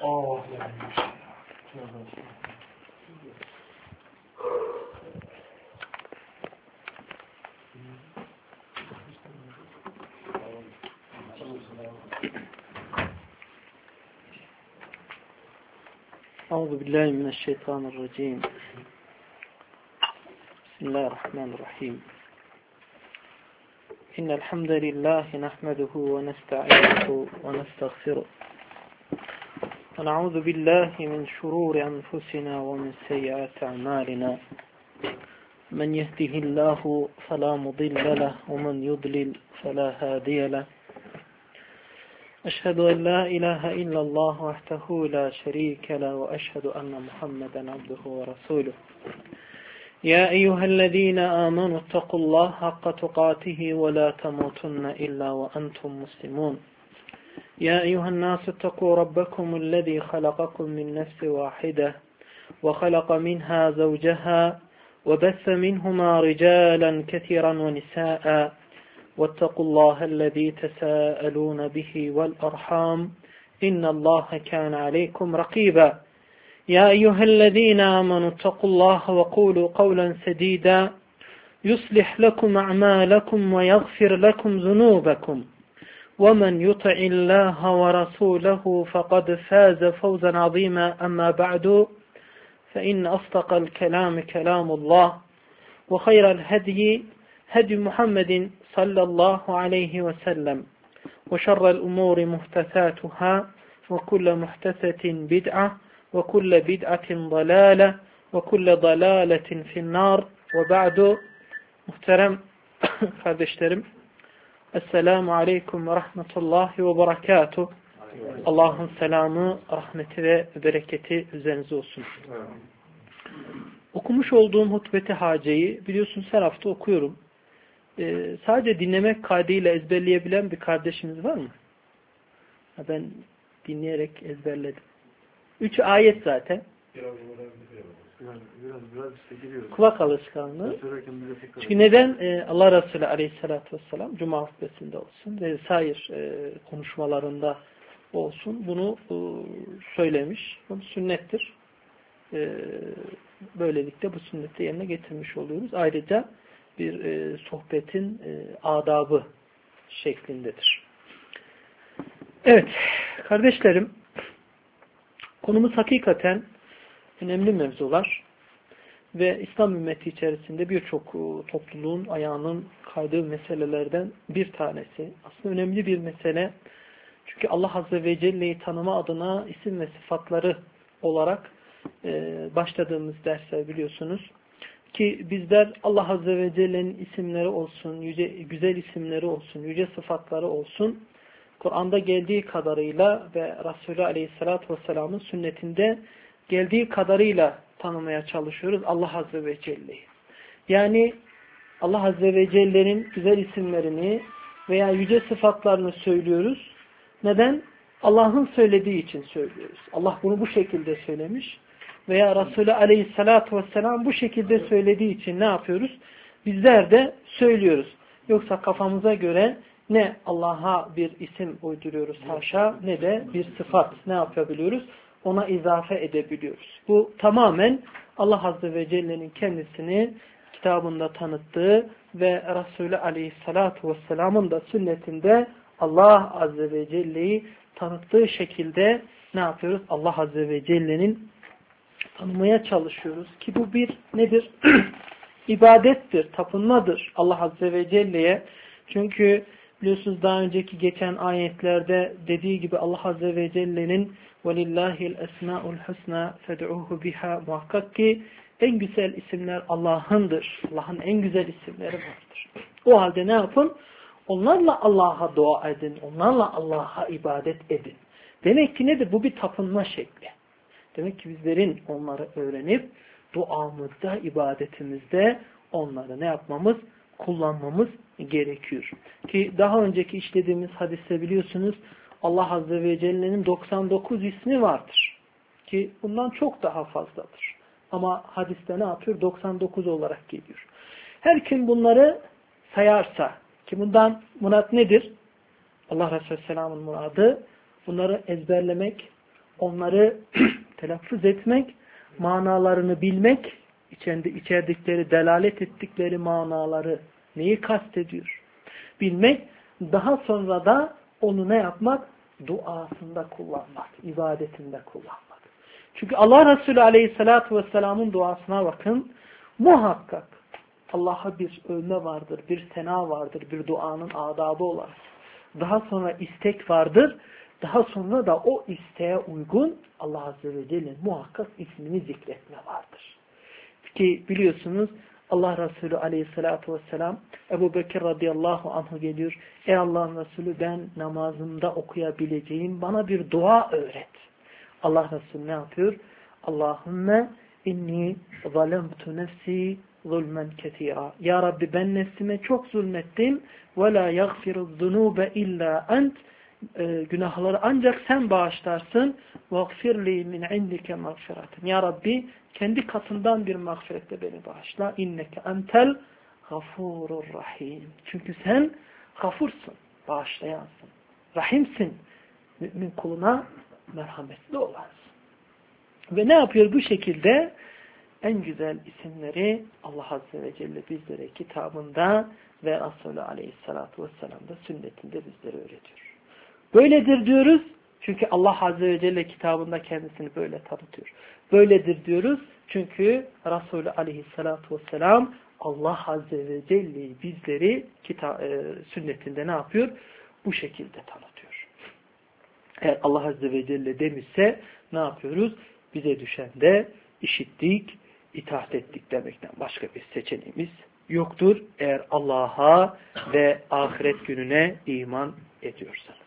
Euzubillahimineşşeytanirracim. Bismillahirrahmanirrahim. İnnel hamdelellahi nahmeduhu ve nestainuhu ve nestağfiruh. Ve na'udzu billahi min şururi enfusina ve min seyyiati a'malina. Men yehdihillahu fela mudille lehu ve men yudlil fela hadiye lehu. أشهد أن لا إله إلا الله وحده لا شريك له وأشهد أن محمدا عبده ورسوله يا أيها الذين آمنوا اتقوا الله حق تقاته ولا تموتن إلا وأنتم مسلمون يا أيها الناس اتقوا ربكم الذي خلقكم من نفس واحدة وخلق منها زوجها وبث منهما رجالا كثيرا ونساء واتقوا الله الذي تساءلون به والأرحام إن الله كان عليكم رقيبا يا أيها الذين آمنوا اتقوا الله وقولوا قولا سديدا يصلح لكم أعمالكم ويغفر لكم ذنوبكم ومن يطع الله ورسوله فقد فاز فوزا عظيما أما بعد فإن أصدق الكلام كلام الله وخير الهدي هدي محمد صلى الله عليه وسلم وشر الأمور محدثاتها وكل محدثة بدعة وكل بدعة ضلالة وكل ضلالة في النار وبعد muhterem kardeşlerim Esselamu Aleyküm ve Rahmetullahi ve Berekatuhu. Allah'ın selamı, rahmeti ve bereketi üzerinize olsun. Okumuş olduğum hutbeti haceyi biliyorsunuz her hafta okuyorum. Sadece dinlemek kaydıyla ezberleyebilen bir kardeşimiz var mı? Ben dinleyerek ezberledim. 3 ayet zaten. Biraz işte giriyoruz. Kulak alışkanlığı. Çünkü neden? Allah Resulü Aleyhisselatü Vesselam Cuma hutbesinde olsun ve sair konuşmalarında olsun bunu söylemiş. Bu sünnettir. Böylelikle bu sünneti yerine getirmiş oluyoruz. Ayrıca bir sohbetin adabı şeklindedir. Evet, kardeşlerim, konumuz hakikaten önemli mevzular ve İslam ümmeti içerisinde birçok topluluğun ayağının kaydığı meselelerden bir tanesi. Aslında önemli bir mesele. Çünkü Allah Azze ve Celle'yi tanıma adına isim ve sıfatları olarak başladığımız dersler biliyorsunuz. Ki bizler Allah Azze ve Celle'nin isimleri olsun, güzel isimleri olsun, yüce sıfatları olsun, Kur'an'da geldiği kadarıyla ve Resulü Aleyhisselatü Vesselam'ın sünnetinde geldiği kadarıyla tanımaya çalışıyoruz Allah Azze ve Celle'yi. Yani Allah Azze ve Celle'nin güzel isimlerini veya yüce sıfatlarını söylüyoruz. Neden? Allah'ın söylediği için söylüyoruz. Allah bunu bu şekilde söylemiş. Veya Resulü Aleyhisselatü Vesselam bu şekilde söylediği için ne yapıyoruz? Bizler de söylüyoruz. Yoksa kafamıza göre ne Allah'a bir isim uyduruyoruz haşa ne de bir sıfat ne yapabiliyoruz? Ona izafe edebiliyoruz. Bu tamamen Allah Azze ve Celle'nin kendisini kitabında tanıttığı ve Resulü Aleyhisselatü Vesselam'ın da sünnetinde Allah Azze ve Celle'yi tanıttığı şekilde ne yapıyoruz? Allah Azze ve Celle'nin tanımaya çalışıyoruz ki bu bir nedir? İbadettir, tapınmadır Allah Azze ve Celle'ye. Çünkü biliyorsunuz daha önceki geçen ayetlerde dediği gibi Allah Azze ve Celle'nin وَلِلَّهِ الْاَسْمَاءُ الْحُسْنَى فَدْعُوهُ بِهَا muhakkak ki en güzel isimler Allah'ındır. Allah'ın en güzel isimleri vardır. O halde ne yapın? Onlarla Allah'a dua edin. Onlarla Allah'a ibadet edin. Demek ki nedir? Bu bir tapınma şekli. Demek ki bizlerin onları öğrenip duamızda, ibadetimizde onları ne yapmamız? Kullanmamız gerekiyor. Ki daha önceki işlediğimiz hadiste biliyorsunuz Allah Azze ve Celle'nin 99 ismi vardır. Ki bundan çok daha fazladır. Ama hadiste ne yapıyor? 99 olarak geliyor. Her kim bunları sayarsa, ki bundan murat nedir? Allah Resulü Selam'ın muradı bunları ezberlemek, onları telaffuz etmek, manalarını bilmek, içerdikleri, delalet ettikleri manaları neyi kastediyor? Bilmek, daha sonra da onu ne yapmak? Duasında kullanmak, ibadetinde kullanmak. Çünkü Allah Resulü Aleyhisselatü Vesselam'ın duasına bakın, muhakkak Allah'a bir övme vardır, bir sena vardır, bir duanın adabı olarak. Daha sonra istek vardır, daha sonra da o isteğe uygun Allah Azze ve Celle muhakkak ismini zikretme vardır. Ki biliyorsunuz Allah Resulü Aleyhisselatü Vesselam Ebu Bekir radıyallahu anh'a geliyor. Ey Allah'ın Resulü, ben namazımda okuyabileceğim bana bir dua öğret. Allah Resulü ne yapıyor? Allahümme inni zalemtu nefsi zulmen ketira. Ya Rabbi, ben nefsime çok zulmettim. Ve la yaghfiru zunube illa ent. Günahları ancak sen bağışlarsın. Vagfirli min indike mağfiraten. Ya Rabbi, kendi katından bir mağfiretle beni bağışla. İnneke entel gafurur rahim. Çünkü sen gafursun, bağışlayansın. Rahimsin. Mümin kuluna merhametli olansın. Ve ne yapıyor bu şekilde? En güzel isimleri Allah Azze ve Celle bizlere kitabında ve Resulü Aleyhisselatü Vesselam'da sünnetinde bizlere öğretiyor. Böyledir diyoruz çünkü Allah Azze ve Celle kitabında kendisini böyle tanıtıyor. Böyledir diyoruz çünkü Resulü Aleyhisselatü Vesselam Allah Azze ve Celle bizleri sünnetinde ne yapıyor? Bu şekilde tanıtıyor. Eğer Allah Azze ve Celle demişse ne yapıyoruz? Bize düşen de işittik, itaat ettik demekten başka bir seçeneğimiz yoktur. Eğer Allah'a ve ahiret gününe iman ediyorsanız.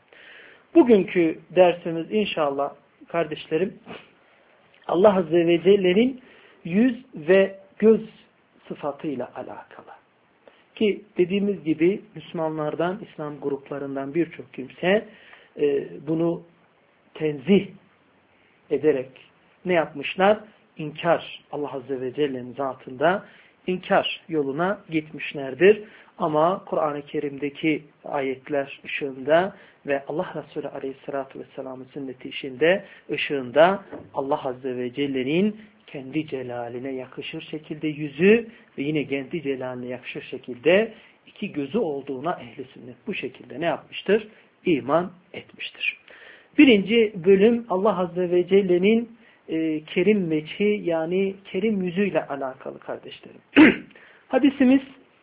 Bugünkü dersimiz inşallah kardeşlerim Allah Azze ve Celle'nin yüz ve göz sıfatıyla alakalı. Ki dediğimiz gibi Müslümanlardan, İslam gruplarından birçok kimse bunu tenzih ederek ne yapmışlar? İnkar, Allah Azze ve Celle'nin zatında inkar yoluna gitmişlerdir. Ama Kur'an-ı Kerim'deki ayetler ışığında ve Allah Resulü Aleyhisselatü Vesselam'ın sünneti ışığında Allah Azze ve Celle'nin kendi celaline yakışır şekilde yüzü ve yine kendi celaline yakışır şekilde iki gözü olduğuna ehli sünnet bu şekilde ne yapmıştır? İman etmiştir. Birinci bölüm Allah Azze ve Celle'nin kerim veçhi yani kerim yüzüyle alakalı kardeşlerim. Hadisimiz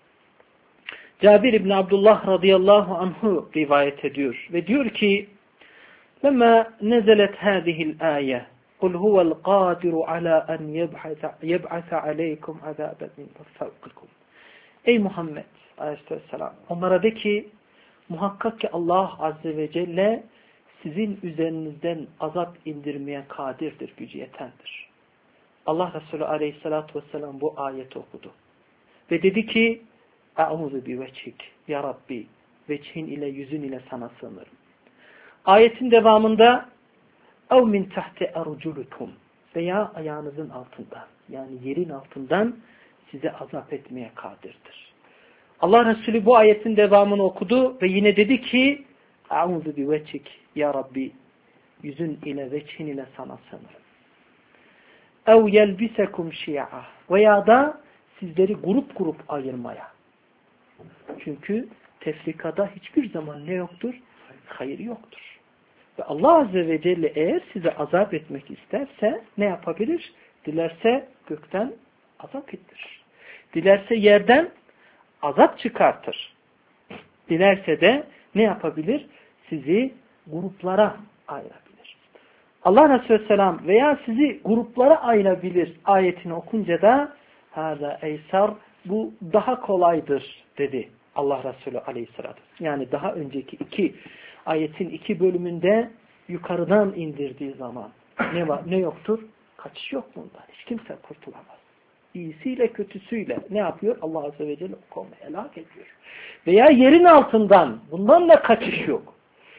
Cabir İbni Abdullah radıyallahu anhu rivayet ediyor ve diyor ki لَمَا نَزَلَتْ هَذِهِ الْآيَةِ قُلْ هُوَ الْقَادِرُ عَلَى أَنْ يَبْعَثَ عَلَيْكُمْ عَذَابًا مِنْ فَوْقِكُمْ. Ey Muhammed aleyhisselam, onlara de ki muhakkak ki Allah Azze ve Celle sizin üzerinizden azap indirmeye kadirdir, gücü yetendir. Allah Resulü Aleyhisselatü Vesselam bu ayeti okudu. Ve dedi ki Eûzu bi veçhik ya Rabbi, veçhin ile yüzün ile sana sığınırım. Ayetin devamında ev min tahti erculukum veya ayağınızın altından yani yerin altından size azap etmeye kadirdir. Allah Resulü bu ayetin devamını okudu ve yine dedi ki Eûzu bi veçhik ya Rabbi, yüzün ile veçhin ile sana sığınırım. Ev yelbisekum şi'a veya da sizleri grup grup ayırmaya. Çünkü tefrikada hiçbir zaman ne yoktur? Hayır yoktur. Ve Allah Azze ve Celle eğer size azap etmek isterse ne yapabilir? Dilerse gökten azap ettirir. Dilerse yerden azap çıkartır. Dilerse de ne yapabilir? Sizi gruplara ayırabilir. Allah Resulü Selam veya sizi gruplara ayırabilir ayetini okunca da hâzâ eysar, bu daha kolaydır dedi Allah Resulü Aleyhisselatü. Yani daha önceki ayetin 2 bölümünde yukarıdan indirdiği zaman ne yoktur? Kaçış yok bundan. Hiç kimse kurtulamaz. İyisiyle kötüsüyle ne yapıyor? Allah Azze ve Celle o kavmi helak ediyor. Veya yerin altından bundan da kaçış yok.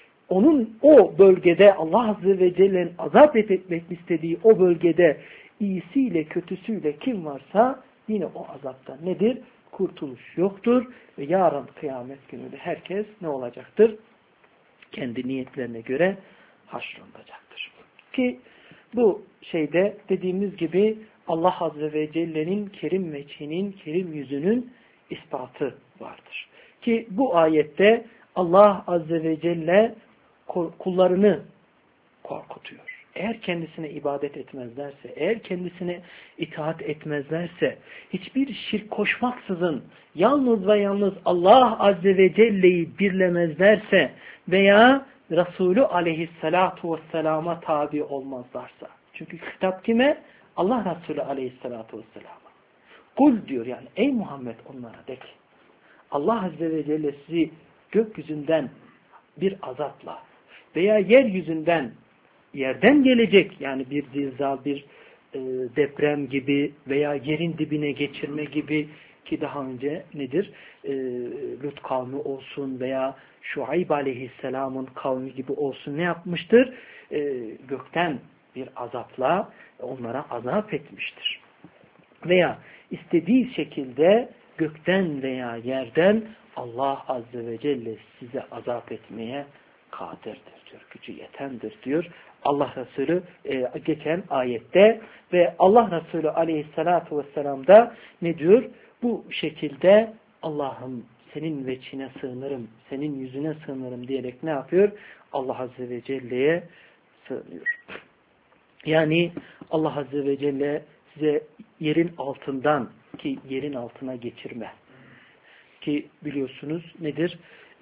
O bölgede Allah Azze ve Celle'nin azap etmek istediği o bölgede iyisiyle kötüsüyle kim varsa yine o azaptan nedir? Kurtuluş yoktur ve yarın kıyamet gününde herkes ne olacaktır? Kendi niyetlerine göre haşrolunacaktır. Ki bu şeyde dediğimiz gibi Allah Azze ve Celle'nin kerim veçhinin, kerim yüzünün ispatı vardır. Ki bu ayette Allah Azze ve Celle kullarını korkutuyor. Eğer kendisine ibadet etmezlerse, eğer kendisine itaat etmezlerse, hiçbir şirk koşmaksızın yalnız ve yalnız Allah Azze ve Celle'yi birlemezlerse veya Resulü Aleyhisselatu Vesselam'a tabi olmazlarsa. Çünkü hitap kime? Allah Resulü Aleyhisselatu Vesselam'a. Kul diyor yani ey Muhammed onlara de ki Allah Azze ve Celle sizi gökyüzünden bir azapla veya yeryüzünden yerden gelecek yani bir zilzal, bir deprem gibi veya yerin dibine geçirme gibi ki daha önce nedir? Lut kavmi olsun veya Şuayb Aleyhisselam'ın kavmi gibi olsun ne yapmıştır? Gökten bir azapla onlara azap etmiştir. Veya istediği şekilde gökten veya yerden Allah Azze ve Celle size azap etmeye kadirdir diyor. Gücü yetendir diyor. Allah Resulü geçen ayette ve Allah Resulü Aleyhisselatü Vesselam da ne diyor? Bu şekilde Allah'ım senin veçhine sığınırım, senin yüzüne sığınırım diyerek ne yapıyor? Allah Azze ve Celle'ye sığınıyor. Yani Allah Azze ve Celle size yerin altından ki yerin altına geçirme. Ki biliyorsunuz nedir?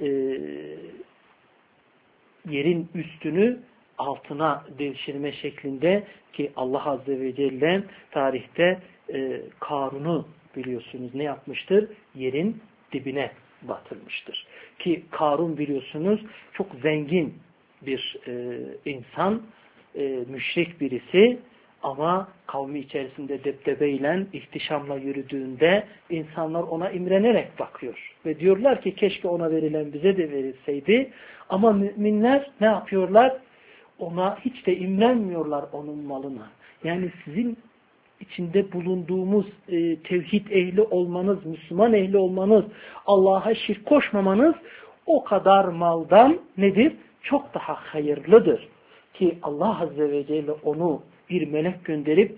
Yerin üstünü altına devşirme şeklinde ki Allah Azze ve Celle tarihte Karun'u biliyorsunuz ne yapmıştır? Yerin dibine batırmıştır. Ki Karun biliyorsunuz çok zengin bir insan, müşrik birisi ama kavmi içerisinde debdebeyle, ihtişamla yürüdüğünde insanlar ona imrenerek bakıyor. Ve diyorlar ki keşke ona verilen bize de verilseydi. Ama müminler ne yapıyorlar? Ona hiç de imrenmiyorlar onun malına. Yani sizin içinde bulunduğumuz tevhid ehli olmanız, Müslüman ehli olmanız, Allah'a şirk koşmamanız o kadar maldan nedir? Çok daha hayırlıdır. Ki Allah Azze ve Celle onu bir melek gönderip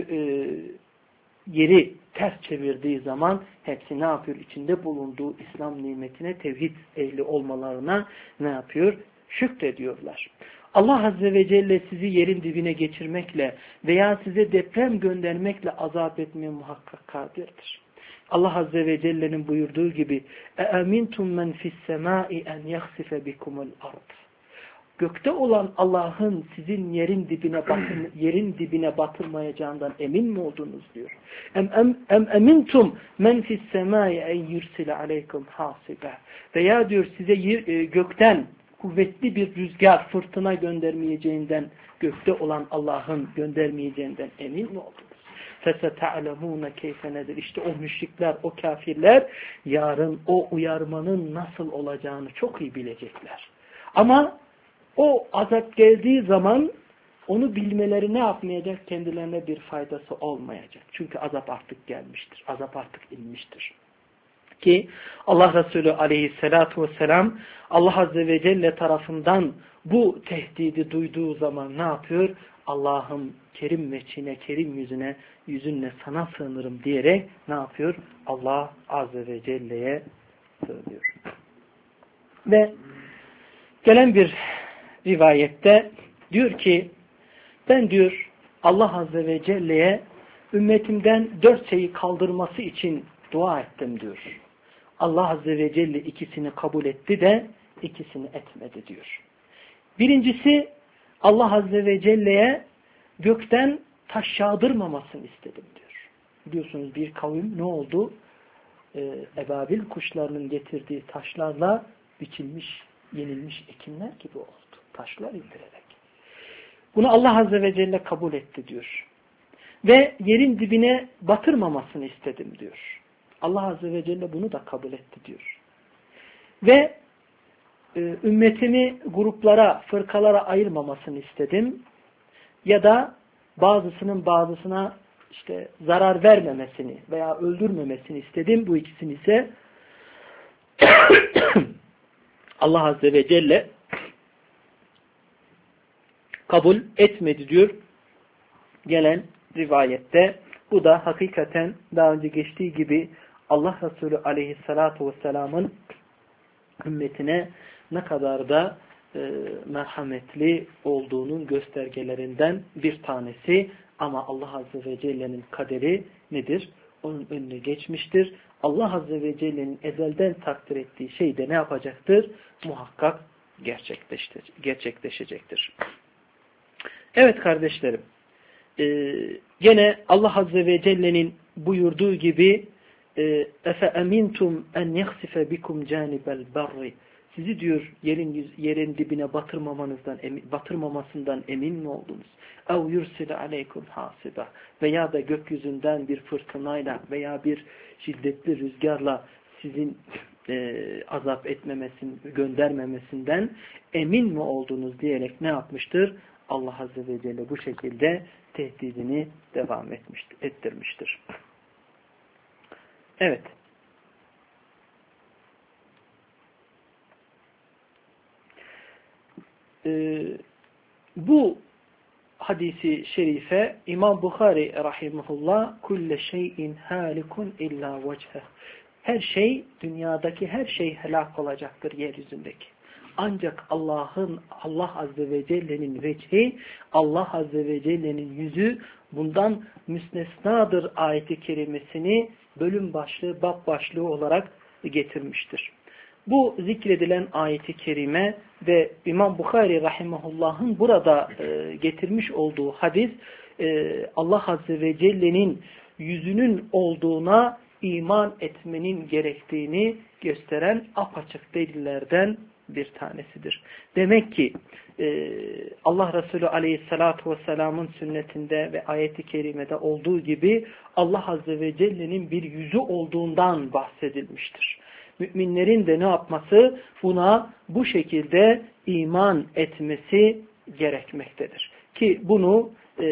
yeri ters çevirdiği zaman hepsi ne yapıyor? İçinde bulunduğu İslam nimetine, tevhid ehli olmalarına ne yapıyor? Şükrediyorlar. Allah Azze ve Celle sizi yerin dibine geçirmekle veya size deprem göndermekle azap etmeye muhakkak kadirdir. Allah Azze ve Celle'nin buyurduğu gibi اَاَمِنْتُمْ مَنْ فِي السَّمَاءِ اَنْ يَخْسِفَ بِكُمُ الْأَرْضِ Gökte olan Allah'ın sizin yerin dibine batırmayacağından emin mi oldunuz diyor. Emintum men fis semai en yursile aleykum hasibe. Veya diyor size gökten kuvvetli bir rüzgar, fırtına göndermeyeceğinden, gökte olan Allah'ın göndermeyeceğinden emin mi oldunuz? فَسَتَعْلَمُونَ كَيْفَ nedir? İşte o müşrikler, o kafirler yarın o uyarmanın nasıl olacağını çok iyi bilecekler. Ama o azap geldiği zaman onu bilmeleri ne yapmayacak? Kendilerine bir faydası olmayacak. Çünkü azap artık gelmiştir. Azap artık inmiştir. Ki Allah Resulü Aleyhisselatu Vesselam Allah Azze ve Celle tarafından bu tehdidi duyduğu zaman ne yapıyor? Allah'ım kerim veçhine, kerim yüzünle sana sığınırım diyerek ne yapıyor? Allah Azze ve Celle'ye sığınıyor. Ve gelen bir rivayette diyor ki ben diyor Allah Azze ve Celle'ye ümmetimden 4 şeyi kaldırması için dua ettim diyor. Allah Azze ve Celle ikisini kabul etti de ikisini etmedi diyor. Birincisi Allah Azze ve Celle'ye gökten taş yağdırmamasını istedim diyor. Biliyorsunuz bir kavim ne oldu? Ebabil kuşlarının getirdiği taşlarla biçilmiş, yenilmiş ekinler gibi oldu. Taşlar indirerek. Bunu Allah Azze ve Celle kabul etti diyor. Ve yerin dibine batırmamasını istedim diyor. Allah Azze ve Celle bunu da kabul etti diyor. Ve ümmetimi gruplara, fırkalara ayırmamasını istedim. Ya da bazısının bazısına işte zarar vermemesini veya öldürmemesini istedim. Bu ikisini ise Allah Azze ve Celle kabul etmedi diyor gelen rivayette. Bu da hakikaten daha önce geçtiği gibi Allah Resulü aleyhissalatu vesselamın ümmetine ne kadar da merhametli olduğunun göstergelerinden bir tanesi. Ama Allah Azze ve Celle'nin kaderi nedir? Onun önüne geçmiştir. Allah Azze ve Celle'nin ezelden takdir ettiği şey de ne yapacaktır? Muhakkak gerçekleşecektir. Evet kardeşlerim, gene Allah Azze ve Celle'nin buyurduğu gibi اَفَاَمِنْتُمْ اَنْ يَخْسِفَ بِكُمْ جَانِبَ الْبَرِّ Sizi diyor yerin dibine batırmamasından emin mi oldunuz? اَوْ يُرْسِلَ عَلَيْكُمْ حَاسِبًا Veya da gökyüzünden bir fırtınayla veya bir şiddetli rüzgarla sizin azap göndermemesinden emin mi oldunuz diyerek ne yapmıştır? Allah Azze ve Celle bu şekilde tehdidini devam ettirmiştir. Evet. Bu hadisi şerife İmam Bukhari rahimahullah kulle şeyin halikun illa vecheh. Her şey, dünyadaki her şey helak olacaktır yeryüzündeki. Ancak Allah Azze ve Celle'nin vecihi, Allah Azze ve Celle'nin yüzü bundan müstesnadır ayeti kerimesini bölüm başlığı, bab başlığı olarak getirmiştir. Bu zikredilen ayeti kerime ve İmam Bukhari rahimahullah'ın burada getirmiş olduğu hadis Allah Azze ve Celle'nin yüzünün olduğuna iman etmenin gerektiğini gösteren apaçık delillerden bir tanesidir. Demek ki Allah Resulü Aleyhisselatü Vesselam'ın sünnetinde ve ayeti kerimede olduğu gibi Allah Azze ve Celle'nin bir yüzü olduğundan bahsedilmiştir. Müminlerin de ne yapması? Buna bu şekilde iman etmesi gerekmektedir. Ki bunu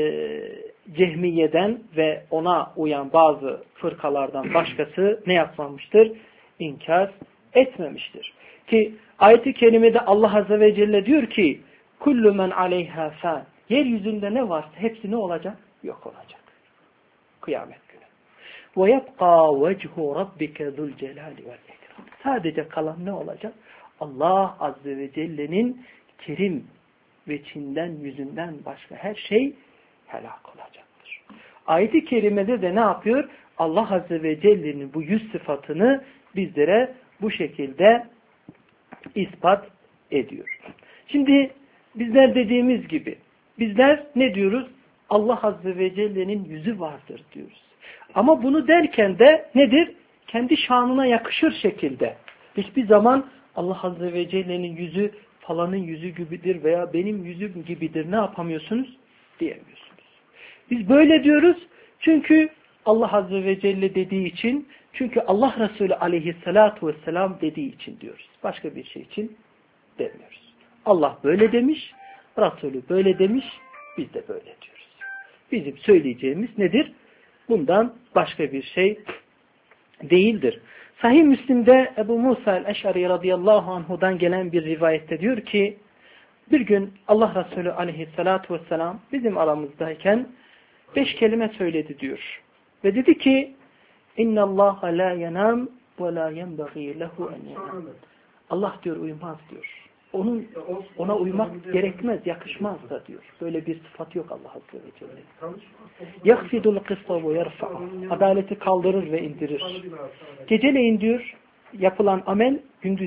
Cehmiye'den ve ona uyan bazı fırkalardan başkası ne yapmamıştır? İnkar etmemiştir. Ki ayet-i kerimede Allah Azze ve Celle diyor ki kullu men aleyha fan. Yeryüzünde ne varsa hepsi ne olacak? Yok olacak. Kıyamet günü. Ve yebqa vechu rabbike zul celali vel ikram. Sadece kalan ne olacak? Allah Azze ve Celle'nin kerim veçinden, yüzünden başka her şey helak olacaktır. Ayet-i kerimede de ne yapıyor? Allah Azze ve Celle'nin bu yüz sıfatını bizlere bu şekilde ispat ediyor. Şimdi bizler dediğimiz gibi bizler ne diyoruz? Allah Azze ve Celle'nin yüzü vardır diyoruz. Ama bunu derken de nedir? Kendi şanına yakışır şekilde. Hiçbir zaman Allah Azze ve Celle'nin yüzü falanın yüzü gibidir veya benim yüzüm gibidir ne yapamıyorsunuz? Diyemiyorsunuz. Biz böyle diyoruz çünkü Allah Azze ve Celle dediği için, çünkü Allah Resulü Aleyhisselatu Vesselam dediği için diyoruz. Başka bir şey için demiyoruz. Allah böyle demiş, Resulü böyle demiş, biz de böyle diyoruz. Bizim söyleyeceğimiz nedir? Bundan başka bir şey değildir. Sahih Müslim'de Ebu Musa el-Eş'ari radıyallahu anhu'dan gelen bir rivayette diyor ki, bir gün Allah Resulü aleyhissalatu vesselam bizim aramızdayken 5 kelime söyledi diyor. Ve dedi ki, اِنَّ اللّٰهَ لَا يَنَامْ وَلَا يَنْبَغِي لَهُ اَنْ يَنَامْ Allah diyor uyumaz diyor. Ona uymak gerekmez, yakışmaz da diyor. Böyle bir sıfat yok Allah Azze ve Celle. يَخْفِدُ الْقِسْطَ وَيَرْفَعُ Adaleti kaldırır ve indirir. Geceleyin diyor yapılan amel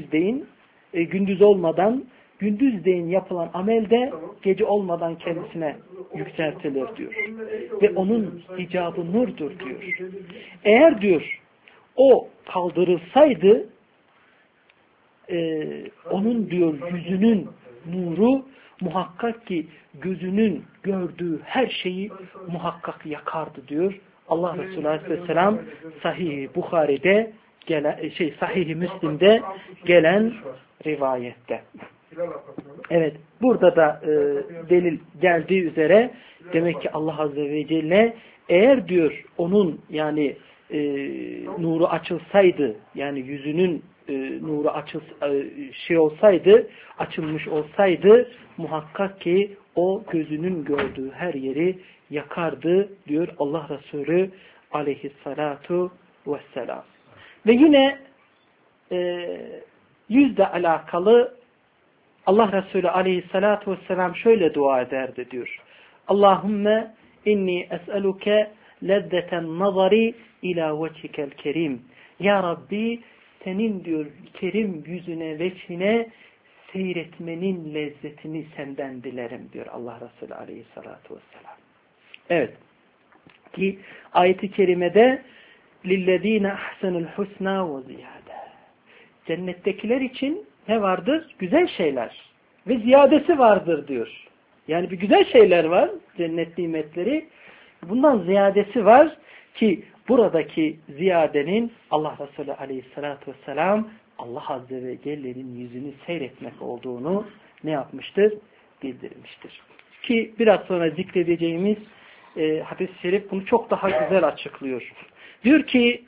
gündüz olmadan, gündüzleyin yapılan amel de gece olmadan kendisine yükseltilir diyor. Ve onun icabı nurdur diyor. Eğer diyor o kaldırılsaydı onun diyor yüzünün nuru muhakkak ki gözünün gördüğü her şeyi muhakkak yakardı diyor. Allah Resulü Aleyhisselam Sahih-i Bukhari'de Sahih-i Müslim'de gelen rivayette. Evet, burada da delil geldiği üzere demek ki Allah Azze ve Celle eğer diyor onun yani nuru açılsaydı, yani yüzünün nuru açılmış olsaydı muhakkak ki o gözünün gördüğü her yeri yakardı diyor Allah Resulü aleyhissalatu vesselam. Ve yine yüzle alakalı Allah Resulü aleyhissalatu vesselam şöyle dua ederdi diyor. Allahümme inni es'eluke lezzeten nazari ila vecikel kerim. Ya Rabbi senin diyor kerim yüzüne veçhine seyretmenin lezzetini senden dilerim diyor Allah Resulü aleyhissalatu vesselam. Evet. Ki ayet-i kerimede lillezine ahsenul husna ve ziyade. Cennettekiler için ne vardır? Güzel şeyler. Ve ziyadesi vardır diyor. Yani bir güzel şeyler var. Cennet nimetleri. Bundan ziyadesi var ki buradaki ziyadenin Allah Resulü aleyhissalatu vesselam Allah Azze ve Celle'nin yüzünü seyretmek olduğunu ne yapmıştır? Bildirmiştir. Ki biraz sonra zikredeceğimiz hadis-i şerif bunu çok daha güzel açıklıyor. Diyor ki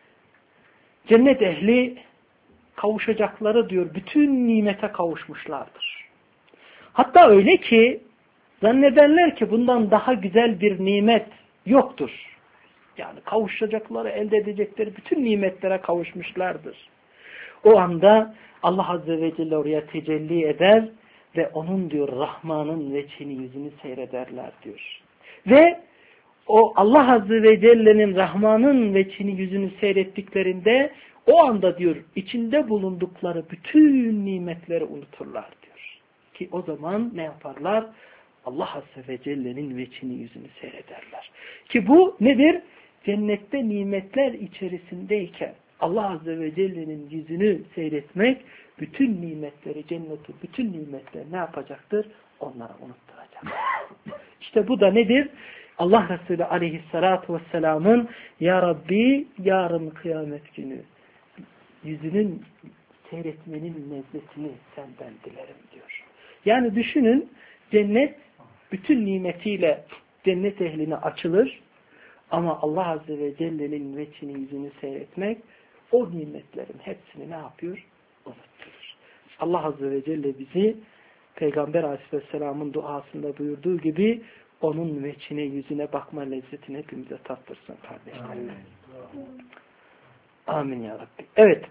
cennet ehli kavuşacakları diyor bütün nimete kavuşmuşlardır. Hatta öyle ki zannederler ki bundan daha güzel bir nimet yoktur. Yani kavuşacakları, elde edecekleri bütün nimetlere kavuşmuşlardır. O anda Allah Azze ve Celle oraya tecelli eder ve onun diyor Rahman'ın veçhini yüzünü seyrederler diyor. Ve o Allah Azze ve Celle'nin Rahman'ın veçhini yüzünü seyrettiklerinde o anda diyor içinde bulundukları bütün nimetleri unuturlar diyor. Ki o zaman ne yaparlar? Allah Azze ve Celle'nin veçhini yüzünü seyrederler. Ki bu nedir? Cennette nimetler içerisindeyken Allah Azze ve Celle'nin yüzünü seyretmek bütün nimetleri, cenneti, bütün nimetleri ne yapacaktır? Onlara unutturacak. İşte bu da nedir? Allah Resulü aleyhissalatu vesselamın Ya Rabbi yarın kıyamet günü yüzünün seyretmenin lezzetini senden dilerim diyor. Yani düşünün cennet bütün nimetiyle cennet ehline açılır ama Allah Azze ve Celle'nin veçhini yüzünü seyretmek o nimetlerin hepsini ne yapıyor? Unutturur. Allah Azze ve Celle bizi Peygamber Aleyhisselam'ın duasında buyurduğu gibi onun veçhine yüzüne bakma lezzetini hepimize tattırsın kardeşlerim. Amin ya Rabbi. Evet.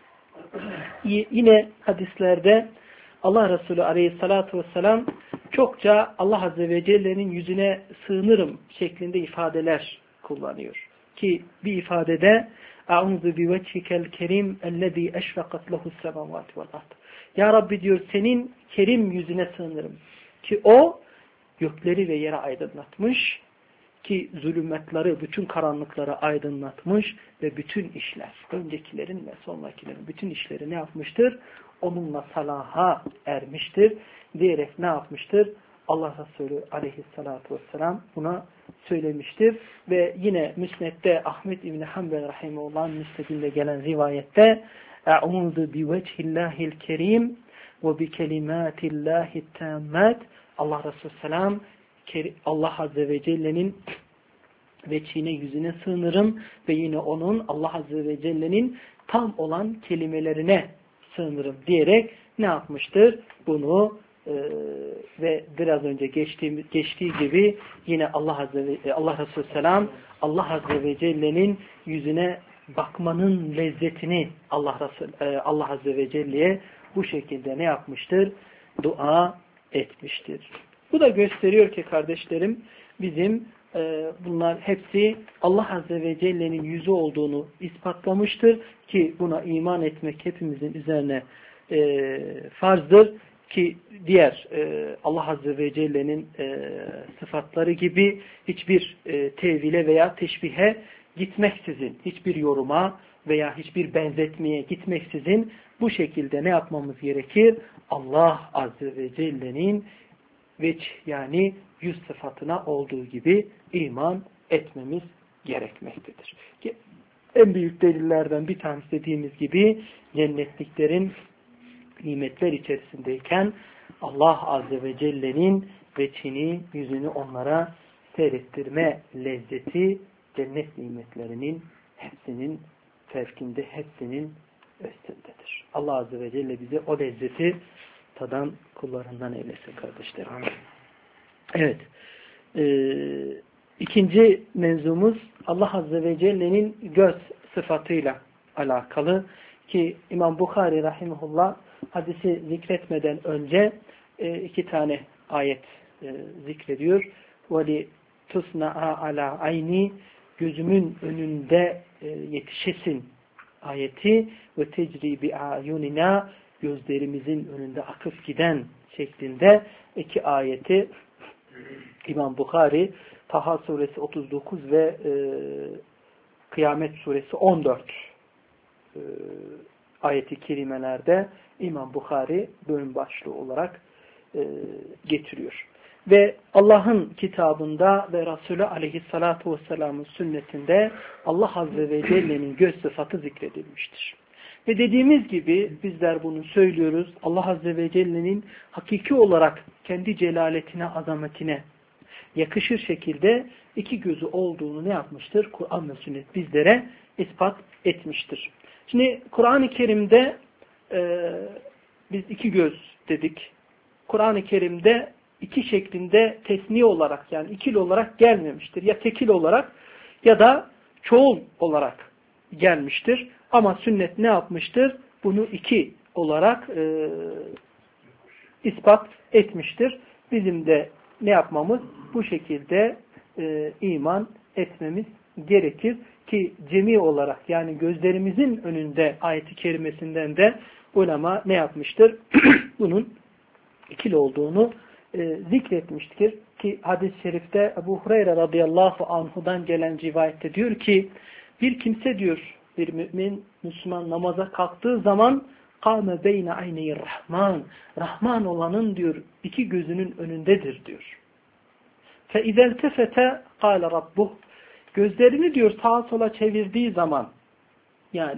Yine hadislerde Allah Resulü Aleyhisselatü Vesselam çokça Allah Azze ve Celle'nin yüzüne sığınırım şeklinde ifadeler kullanıyor. Ki bir ifadede A'udhu bi vecikel kerim ellezî eşfaqat lehu's semâvâti vel ard. Ya Rabbi diyor senin kerim yüzüne sığınırım. Ki o gökleri ve yeri aydınlatmış. Ki zulümetleri, bütün karanlıkları aydınlatmış ve bütün işler, öncekilerin ve sonrakilerin bütün işleri ne yapmıştır? Onunla salaha ermiştir diyerek ne yapmıştır? Allah Resulü aleyhissalatu vesselam buna söylemiştir. Ve yine Müsned'de Ahmed İbni Hanbel rahimehullah'ın müsnedinde gelen rivayette Eûzu bi vechillahil kerim ve bi kelimatillahi tammat. Allah Resulü selam Allah Azze ve Celle'nin veçhine yüzüne sığınırım ve yine onun Allah Azze ve Celle'nin tam olan kelimelerine sığınırım diyerek ne yapmıştır? Bunu ve biraz önce geçtiği gibi yine Allah Resulü selam Allah Azze ve Celle'nin yüzüne bakmanın lezzetini Allah Azze ve Celle'ye bu şekilde ne yapmıştır? Dua etmiştir. Bu da gösteriyor ki kardeşlerim bizim bunlar hepsi Allah Azze ve Celle'nin yüzü olduğunu ispatlamıştır ki buna iman etmek hepimizin üzerine farzdır ki diğer Allah Azze ve Celle'nin sıfatları gibi hiçbir tevhile veya teşbihe gitmeksizin, hiçbir yoruma veya hiçbir benzetmeye gitmeksizin bu şekilde ne yapmamız gerekir? Allah Azze ve Celle'nin yani yüz sıfatına olduğu gibi iman etmemiz gerekmektedir. En büyük delillerden bir tanesi dediğimiz gibi cennetliklerin nimetler içerisindeyken Allah Azze ve Celle'nin veçhini, yüzünü onlara seyrettirme lezzeti cennet nimetlerinin hepsinin fevkinde, hepsinin üstündedir. Allah Azze ve Celle bize o lezzeti tadan kullarından eylesin kardeşlerim. Evet. İkinci mevzumuz Allah Azze ve Celle'nin göz sıfatıyla alakalı ki İmam Bukhari rahimahullah hadisi zikretmeden önce iki tane ayet zikrediyor. وَلِ تُسْنَعَا عَلَى عَيْنِ gözümün önünde yetişesin ayeti ve tecri bi ayunina gözlerimizin önünde akıp giden şeklinde iki ayeti İmam Bukhari Taha suresi 39 ve Kıyamet suresi 14 ayeti kerimelerde İmam Bukhari bölüm başlığı olarak getiriyor. Ve Allah'ın kitabında ve Resulü aleyhissalatu vesselamın sünnetinde Allah Azze ve Celle'nin göz sıfatı zikredilmiştir. Ve dediğimiz gibi bizler bunu söylüyoruz. Allah Azze ve Celle'nin hakiki olarak kendi celaletine, azametine yakışır şekilde iki gözü olduğunu ne yapmıştır? Kur'an ve sünnet bizlere ispat etmiştir. Şimdi Kur'an-ı Kerim'de biz iki göz dedik. Kur'an-ı Kerim'de iki şeklinde tesniye olarak yani ikili olarak gelmemiştir. Ya tekil olarak ya da çoğul olarak gelmiştir. Ama sünnet ne yapmıştır? Bunu iki olarak ispat etmiştir. Bizim de ne yapmamız? Bu şekilde iman etmemiz gerekir ki cemi olarak yani gözlerimizin önünde ayeti kerimesinden de ulema ne yapmıştır? Bunun ikili olduğunu zikretmiştir ki hadis-i şerifte Ebu Hureyre radıyallahu anhudan gelen rivayette diyor ki bir kimse diyor bir mümin Müslüman namaza kalktığı zaman kâme beyne ayneyi rahman Rahman olanın diyor iki gözünün önündedir diyor. Fe izeltefete kâle rabbuh gözlerini diyor sağa sola çevirdiği zaman yani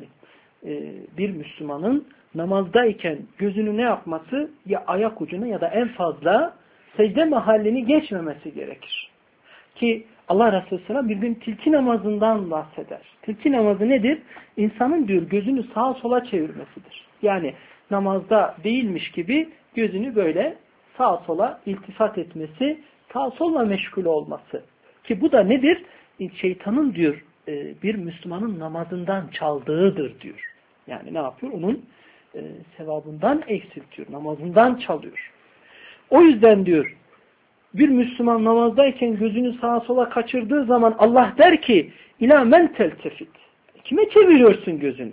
bir Müslümanın namazdayken gözünü ne yapması? Ya ayak ucuna ya da en fazla secde mahallini geçmemesi gerekir. Ki Allah Resulü Sallallahu bir gün tilki namazından bahseder. Tilki namazı nedir? İnsanın diyor gözünü sağa sola çevirmesidir. Yani namazda değilmiş gibi gözünü böyle sağa sola iltifat etmesi, sağa sola meşgul olması. Ki bu da nedir? Şeytanın diyor bir Müslümanın namazından çaldığıdır diyor. Yani ne yapıyor? Onun sevabından eksiltiyor. Namazından çalıyor. O yüzden diyor bir Müslüman namazdayken gözünü sağa sola kaçırdığı zaman Allah der ki İlâ men teltefit. Kime çeviriyorsun gözünü?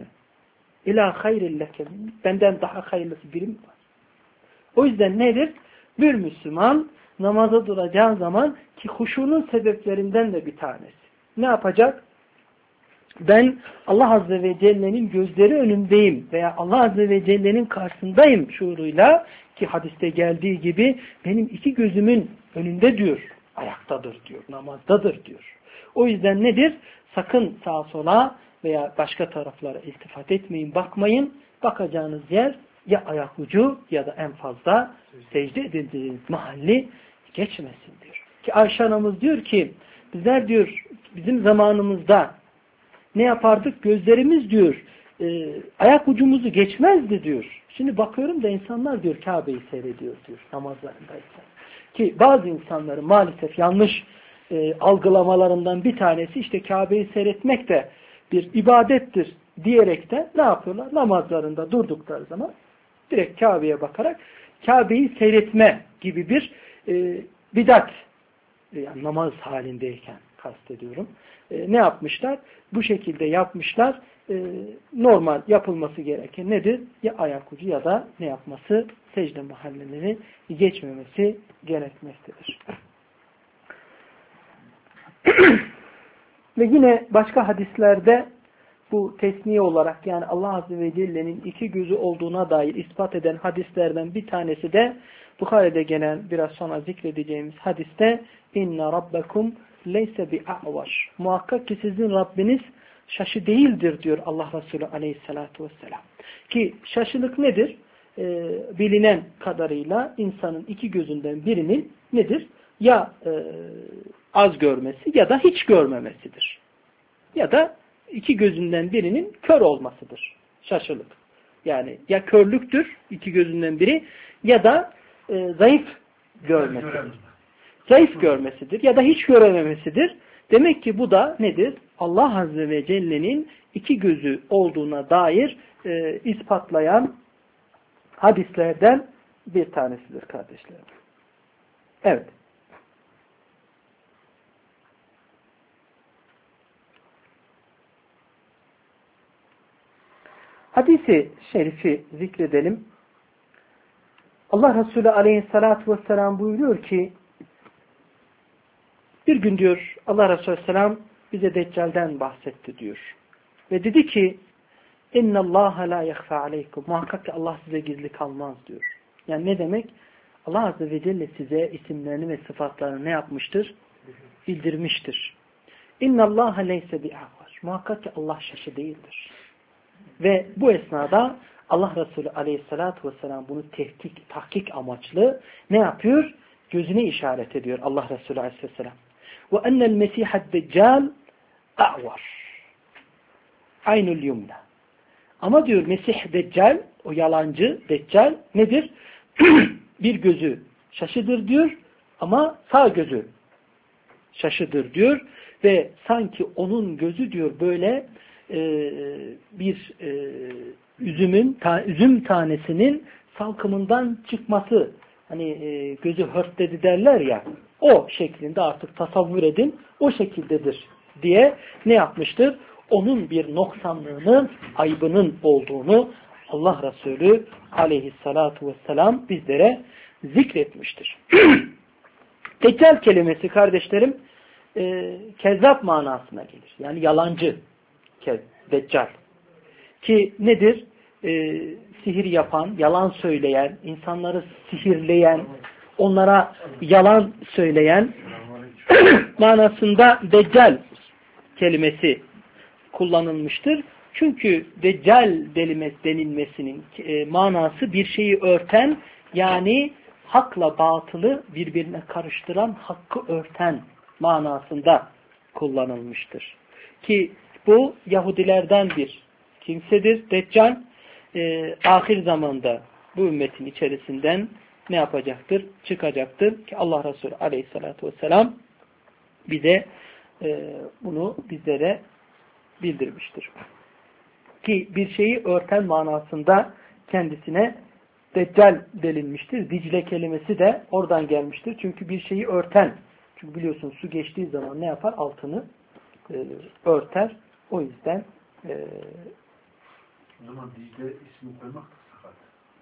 İlâ hayrilleke. Benden daha hayırlısı birim var. O yüzden nedir? Bir Müslüman namaza duracağı zaman ki huşunun sebeplerinden de bir tanesi. Ne yapacak? Ben Allah Azze ve Celle'nin gözleri önündeyim veya Allah Azze ve Celle'nin karşısındayım şuuruyla ki hadiste geldiği gibi benim iki gözümün önünde diyor, ayaktadır diyor, namazdadır diyor. O yüzden nedir? Sakın sağa sola veya başka taraflara iltifat etmeyin, bakmayın. Bakacağınız yer ya ayak ucu ya da en fazla secde edildiğiniz mahalli geçmesin diyor. Ki Ayşe anamız diyor ki bizler diyor bizim zamanımızda ne yapardık? Gözlerimiz diyor ayak ucumuzu geçmezdi diyor. Şimdi bakıyorum da insanlar diyor Kabe'yi seyrediyor diyor namazlarındaysa. Ki bazı insanların maalesef yanlış algılamalarından bir tanesi işte Kabe'yi seyretmek de bir ibadettir diyerek de ne yapıyorlar? Namazlarında durdukları zaman direkt Kabe'ye bakarak Kabe'yi seyretme gibi bir bidat yani namaz halindeyken kastediyorum. Ne yapmışlar? Bu şekilde yapmışlar. Normal yapılması gereken nedir? Ya ayak ucu ya da ne yapması? Secde mahalleleri geçmemesi gerekmektedir. Ve yine başka hadislerde bu tesniye olarak yani Allah Azze ve Celle'nin iki gözü olduğuna dair ispat eden hadislerden bir tanesi de Bukhari'de gelen biraz sonra zikredeceğimiz hadiste inna rabbekum leyse bi'a'vaş. Muhakkak ki sizin Rabbiniz şaşı değildir diyor Allah Resulü aleyhissalatu vesselam. Ki şaşılık nedir? Bilinen kadarıyla insanın iki gözünden birinin nedir? Ya az görmesi ya da hiç görmemesidir. Ya da iki gözünden birinin kör olmasıdır. Şaşılık. Yani ya körlüktür iki gözünden biri ya da zayıf görmesidir. zayıf görmesidir ya da hiç görememesidir. Demek ki bu da nedir? Allah Azze ve Celle'nin iki gözü olduğuna dair ispatlayan hadislerden bir tanesidir kardeşlerim. Evet. Hadisi şerifi zikredelim. Allah Resulü Aleyhisselatü Vesselam buyuruyor ki bir gün diyor Allah Resulü Aleyhisselam bize Deccal'den bahsetti diyor. Ve dedi ki اِنَّ اللّٰهَ لَا يَخْفَى عَلَيْكُمْ muhakkak ki Allah size gizli kalmaz diyor. Yani ne demek? Allah Azze ve Celle size isimlerini ve sıfatlarını ne yapmıştır? Bildirmiştir. اِنَّ اللّٰهَ لَيْسَ بِاَعْوَرٍ muhakkak ki Allah şaşı değildir. Ve bu esnada Allah Resulü Aleyhisselatü Vesselam bunu tahkik amaçlı ne yapıyor? Gözüne işaret ediyor Allah Resulü Aleyhisselam. وَاَنَّ الْمَسِيحَ الدَّجَّالِ اَعْوَرٍ aynul yumna. Ama diyor Mesih Deccal, o yalancı Deccal nedir? Bir gözü şaşıdır diyor ama sağ gözü şaşıdır diyor ve sanki onun gözü diyor böyle bir üzüm tanesinin salkımından çıkması, hani gözü hörtledi derler ya, o şeklinde artık tasavvur edin, o şekildedir diye ne yapmıştır? Onun bir noksanlığının, aybının olduğunu Allah Resulü Aleyhissalatu vesselam bizlere zikretmiştir. Deccal kelimesi kardeşlerim kezzap manasına gelir. Yani yalancı Deccal. Ki nedir? Sihir yapan, yalan söyleyen, insanları sihirleyen, onlara yalan söyleyen manasında Deccal kelimesi kullanılmıştır. Çünkü Deccal denilmesinin manası bir şeyi örten, yani hakla batılı birbirine karıştıran, hakkı örten manasında kullanılmıştır. Ki bu Yahudilerden bir kimsedir. Deccal ahir zamanda bu ümmetin içerisinden ne yapacaktır? Çıkacaktır. Ki Allah Resulü Aleyhisselatü Vesselam bize bunu bizlere bildirmiştir. Ki bir şeyi örten manasında kendisine Deccal denilmiştir. Dicle kelimesi de oradan gelmiştir. Çünkü bir şeyi örten. Çünkü biliyorsun su geçtiği zaman ne yapar? Altını örter. O yüzden o zaman Dicle ismi koymak da sakat.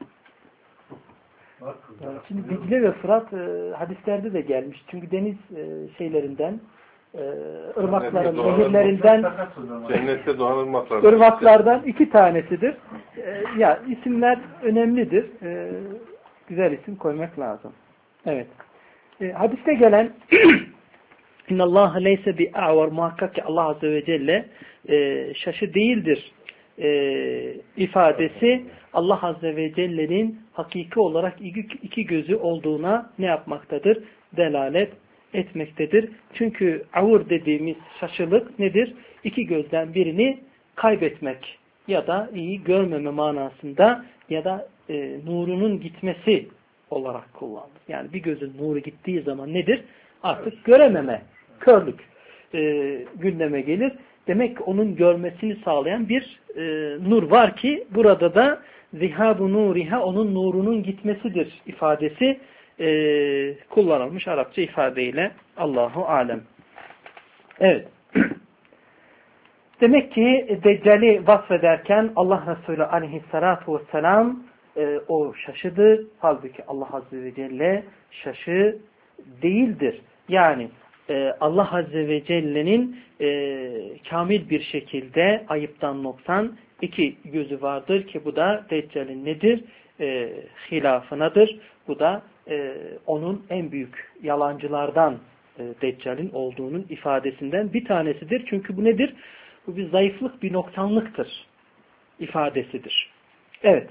Yani şimdi Dicle ve Fırat hadislerde de gelmiş. Çünkü deniz şeylerinden ırmakların, nehirlerinden cennette doğan ırmaklardan iki tanesidir. Ya isimler önemlidir. Güzel isim koymak lazım. Evet. Hadiste gelen İnna Allah leyse bi a'var muhakkak ki Allah Azze ve Celle şaşı değildir ifadesi Allah Azze ve Celle'nin hakiki olarak iki gözü olduğuna ne yapmaktadır? Delalet etmektedir. Çünkü avur dediğimiz şaşılık nedir? İki gözden birini kaybetmek ya da iyi görmeme manasında ya da nurunun gitmesi olarak kullanılır. Yani bir gözün nuru gittiği zaman nedir? Artık görememe, körlük gündeme gelir. Demek ki onun görmesini sağlayan bir nur var ki burada da zihabu nuriha onun nurunun gitmesidir ifadesi kullanılmış Arapça ifadeyle. Allahu alem. Evet. Demek ki Deccal'i vasfederken Allah Resulü aleyhissalatu vesselam o şaşıdır. Halbuki Allah Azze ve Celle şaşı değildir. Yani Allah Azze ve Celle'nin kamil bir şekilde ayıptan noksan iki gözü vardır ki bu da Deccal'in nedir? Hilafınadır. Bu da onun en büyük yalancılardan Deccal'in olduğunun ifadesinden bir tanesidir. Çünkü bu nedir? Bu bir zayıflık, bir noksanlıktır ifadesidir. Evet.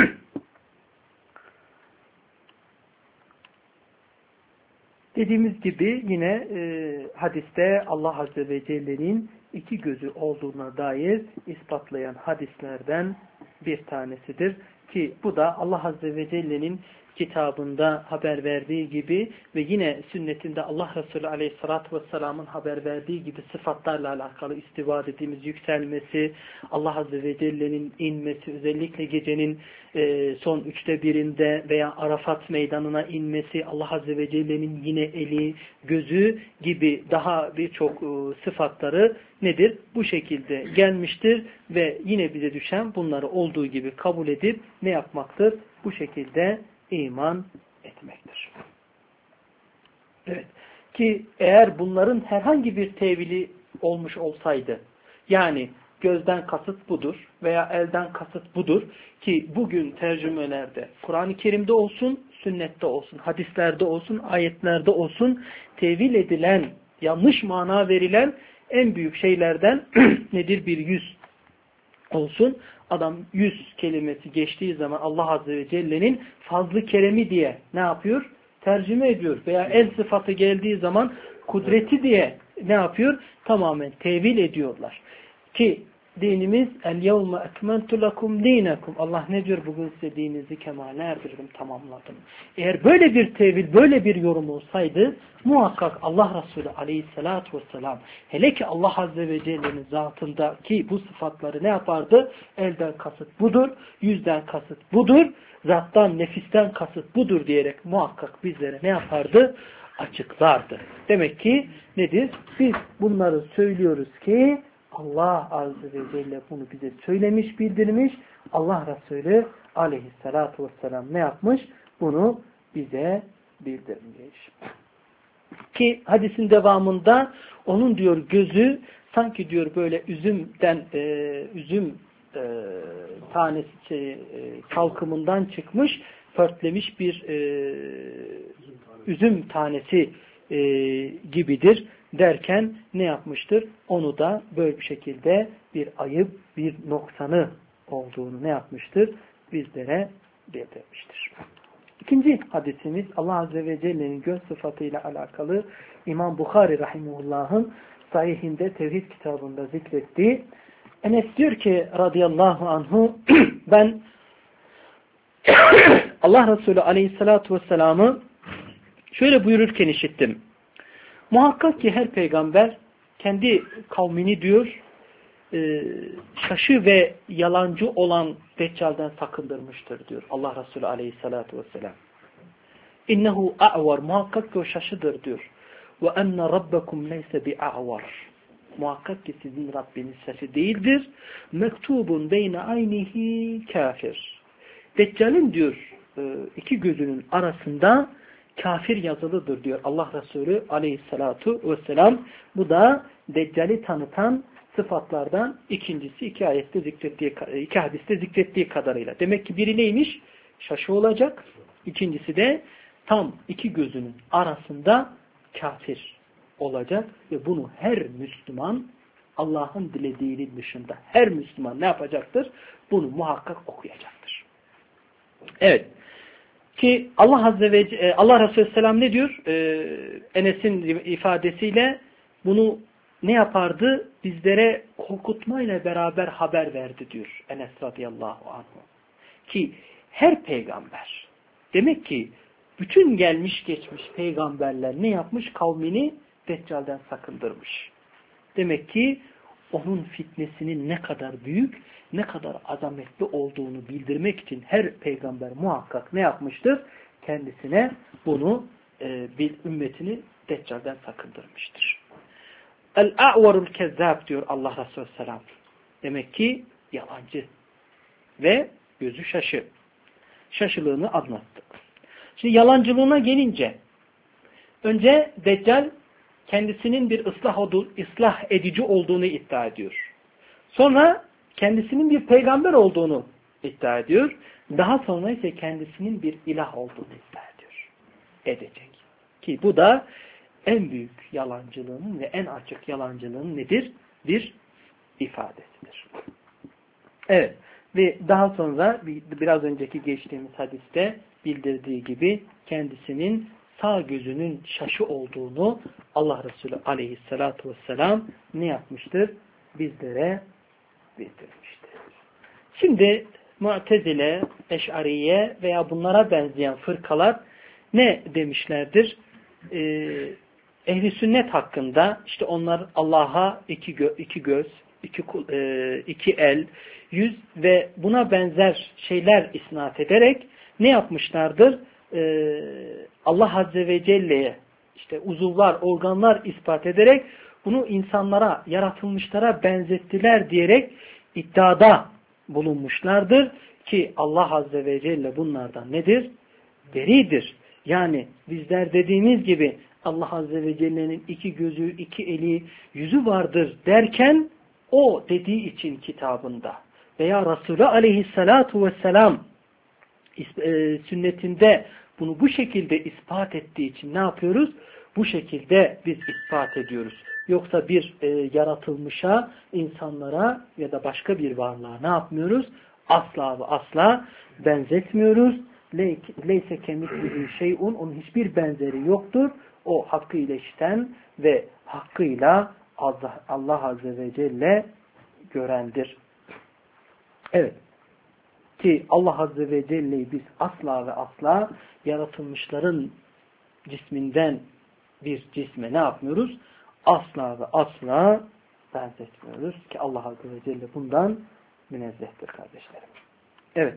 Dediğimiz gibi yine hadiste Allah Azze ve Celle'nin iki gözü olduğuna dair ispatlayan hadislerden bir tanesidir. Ki bu da Allah Azze ve Celle'nin kitabında haber verdiği gibi ve yine sünnetinde Allah Resulü Aleyhisselatü Vesselam'ın haber verdiği gibi sıfatlarla alakalı istiva dediğimiz yükselmesi, Allah Azze ve Celle'nin inmesi, özellikle gecenin son 1/3'ünde veya Arafat meydanına inmesi, Allah Azze ve Celle'nin yine eli, gözü gibi daha birçok sıfatları nedir? Bu şekilde gelmiştir ve yine bize düşen bunları olduğu gibi kabul edip ne yapmaktır? Bu şekilde iman etmektir. Evet. Ki eğer bunların herhangi bir tevili olmuş olsaydı, yani gözden kasıt budur veya elden kasıt budur ki bugün tercümelerde, Kur'an-ı Kerim'de olsun, sünnette olsun, hadislerde olsun, ayetlerde olsun tevil edilen, yanlış mana verilen en büyük şeylerden nedir? Bir yüz olsun. Adam 100 kelimesi geçtiği zaman Allah Azze ve Celle'nin fazlı keremi diye ne yapıyor? Tercüme ediyor. Veya el sıfatı geldiği zaman kudreti diye ne yapıyor? Tamamen tevil ediyorlar. Ki dinimiz el-yevme ekmentu lekum dinakum. Allah ne diyor? Bugün size dininizi kemale erdirdim, tamamladım. Eğer böyle bir tevil, böyle bir yorum olsaydı muhakkak Allah Resulü Aleyhisselatü Vesselam hele ki Allah Azze ve Celle'nin zatındaki bu sıfatları ne yapardı? Elden kasıt budur, yüzden kasıt budur, zattan, nefisten kasıt budur diyerek muhakkak bizlere ne yapardı? Açıklardı. Demek ki nedir? Biz bunları söylüyoruz ki Allah Azze ve Celle bunu bize söylemiş, bildirmiş. Allah Resulü Aleyhisselatü Vesselam ne yapmış? Bunu bize bildirmiş. Ki hadisin devamında onun diyor gözü sanki diyor böyle üzüm tanesi kalkımından çıkmış, pörtlemiş bir üzüm tanesi gibidir derken ne yapmıştır? Onu da böyle bir şekilde bir ayıp, bir noksanı olduğunu ne yapmıştır? Bizlere bildirmiştir. İkinci hadisimiz Allah Azze ve Celle'nin göz sıfatıyla alakalı İmam Bukhari Rahimullah'ın sahihinde Tevhid kitabında zikrettiği. Enes diyor ki radıyallahu anhu ben Allah Resulü Aleyhisselatü Vesselam'ı şöyle buyururken işittim. Muhakkak ki her peygamber kendi kavmini diyor şaşı ve yalancı olan Deccal'den sakındırmıştır diyor Allah Resulü Aleyhisselatü Vesselam. İnnehu a'var, muhakkak ki o şaşıdır diyor. Ve enne rabbekum leyse bi'a'var. Muhakkak ki sizin Rabbiniz şaşı değildir. Mektubun beyne aynihi kafir. Deccal'in diyor iki gözünün arasında kafir yazılıdır diyor Allah Resulü Aleyhisselatu Vesselam. Bu da Deccal'i tanıtan sıfatlardan ikincisi iki hadiste zikrettiği kadarıyla. Demek ki biri neymiş? Şaşı olacak. İkincisi de tam iki gözünün arasında kafir olacak ve bunu her Müslüman Allah'ın dilediğinin dışında her Müslüman ne yapacaktır? Bunu muhakkak okuyacaktır. Evet. Ki Allah Resulü Selam ne diyor? Enes'in ifadesiyle bunu ne yapardı? Bizlere korkutmayla beraber haber verdi diyor Enes radıyallahu anh. Ki her peygamber, demek ki bütün gelmiş geçmiş peygamberler ne yapmış? Kavmini Deccal'den sakındırmış. Demek ki onun fitnesinin ne kadar büyük, ne kadar azametli olduğunu bildirmek için her peygamber muhakkak ne yapmıştır? Kendisine bunu bir ümmetini Deccal'den sakındırmıştır. El-a'varul kezzab diyor Allah Resulü Selam. Demek ki yalancı ve gözü şaşı. Şaşılığını anlattı. Şimdi yalancılığına gelince önce Deccal kendisinin bir ıslah edici olduğunu iddia ediyor. Sonra kendisinin bir peygamber olduğunu iddia ediyor. Daha sonra ise kendisinin bir ilah olduğunu iddia ediyor. Edecek. Ki bu da en büyük yalancılığının ve en açık yalancılığının nedir? Bir ifadesidir. Evet. Ve daha sonra biraz önceki geçtiğimiz hadiste bildirdiği gibi kendisinin sağ gözünün şaşı olduğunu Allah Resulü Aleyhisselatü Vesselam ne yapmıştır? Bizlere bildirmiştir. Şimdi Mu'tezile, Eş'ariye veya bunlara benzeyen fırkalar ne demişlerdir? Ehli sünnet hakkında işte onlar Allah'a iki göz, iki el, yüz ve buna benzer şeyler isnat ederek ne yapmışlardır? Allah Azze ve Celle'ye işte uzuvlar, organlar ispat ederek bunu insanlara, yaratılmışlara benzettiler diyerek iddiada bulunmuşlardır ki Allah Azze ve Celle bunlardan nedir? Beridir. Yani bizler dediğimiz gibi Allah Azze ve Celle'nin iki gözü, iki eli, yüzü vardır derken o dediği için kitabında veya Resulü Aleyhisselatu Vesselam sünnetinde bunu bu şekilde ispat ettiği için ne yapıyoruz? Bu şekilde biz ispat ediyoruz. Yoksa bir yaratılmışa, insanlara ya da başka bir varlığa ne yapmıyoruz? Asla ve asla benzetmiyoruz. Leyse kemitlihi şey'un, onun hiçbir benzeri yoktur. O hakkıyla işiten ve hakkıyla Allah Azze ve Celle görendir. Evet. Ki Allah Azze ve Celle'yi biz asla ve asla yaratılmışların cisminden bir cisme ne yapmıyoruz? Asla ve asla benzetmiyoruz ki Allah Azze ve Celle bundan münezzehtir kardeşlerim. Evet.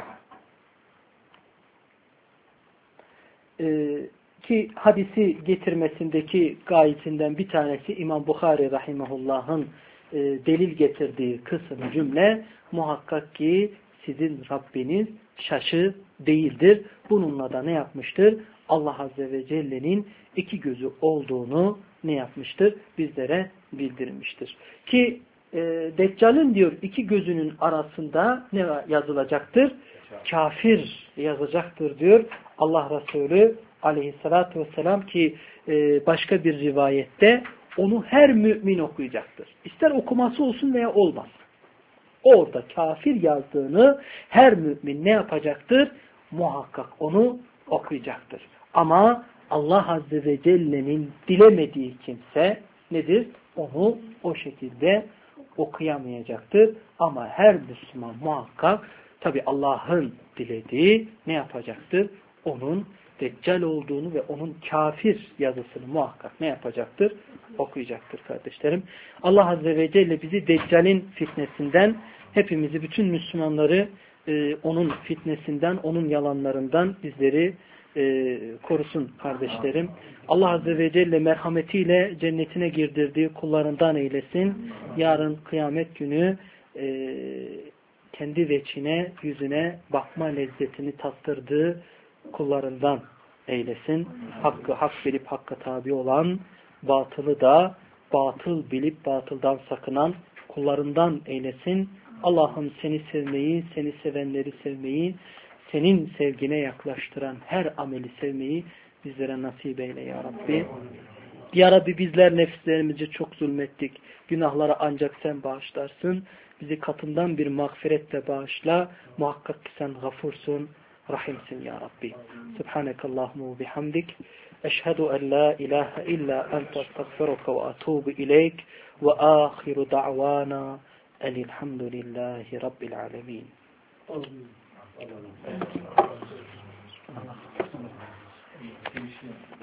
Ki hadisi getirmesindeki gayetinden bir tanesi İmam Bukhari rahimehullah'ın delil getirdiği kısım cümle muhakkak ki sizin Rabbiniz şaşı değildir. Bununla da ne yapmıştır? Allah Azze ve Celle'nin iki gözü olduğunu ne yapmıştır? Bizlere bildirmiştir. Ki Deccal'in diyor iki gözünün arasında ne yazılacaktır? Kafir yazacaktır diyor Allah Resulü Aleyhisselatü Vesselam ki başka bir rivayette onu her mümin okuyacaktır. İster okuması olsun veya olmaz. Orada kafir yazdığını her mümin ne yapacaktır? Muhakkak onu okuyacaktır. Ama Allah Azze ve Celle'nin dilemediği kimse nedir? Onu o şekilde okuyamayacaktır. Ama her Müslüman muhakkak tabi Allah'ın dilediği ne yapacaktır? Onun Deccal olduğunu ve onun kafir yazısını muhakkak ne yapacaktır? Okuyacaktır kardeşlerim. Allah Azze ve Celle bizi Deccal'in fitnesinden, hepimizi, bütün Müslümanları onun fitnesinden, onun yalanlarından bizleri korusun kardeşlerim. Allah Azze ve Celle merhametiyle cennetine girdirdiği kullarından eylesin. Yarın kıyamet günü kendi veçine, yüzüne bakma lezzetini tattırdığı kullarından eylesin. Hakkı hak bilip hakka tabi olan, batılı da batıl bilip batıldan sakınan kullarından eylesin. Allah'ım seni sevmeyi, seni sevenleri sevmeyi, senin sevgine yaklaştıran her ameli sevmeyi bizlere nasip eyle ya Rabbi. Ya Rabbi bizler nefislerimizi çok zulmettik. Günahları ancak sen bağışlarsın. Bizi katından bir mağfiretle bağışla. Muhakkak ki sen gafursun, rahimsin ya Rabbi. Subhanekallahumma ve bihamdik. Eşhedü en la ilahe illa ente estağfiruke ve etûbü ileyk ve âhiru da'vana elhamdülillahi rabbil alemin. Allah.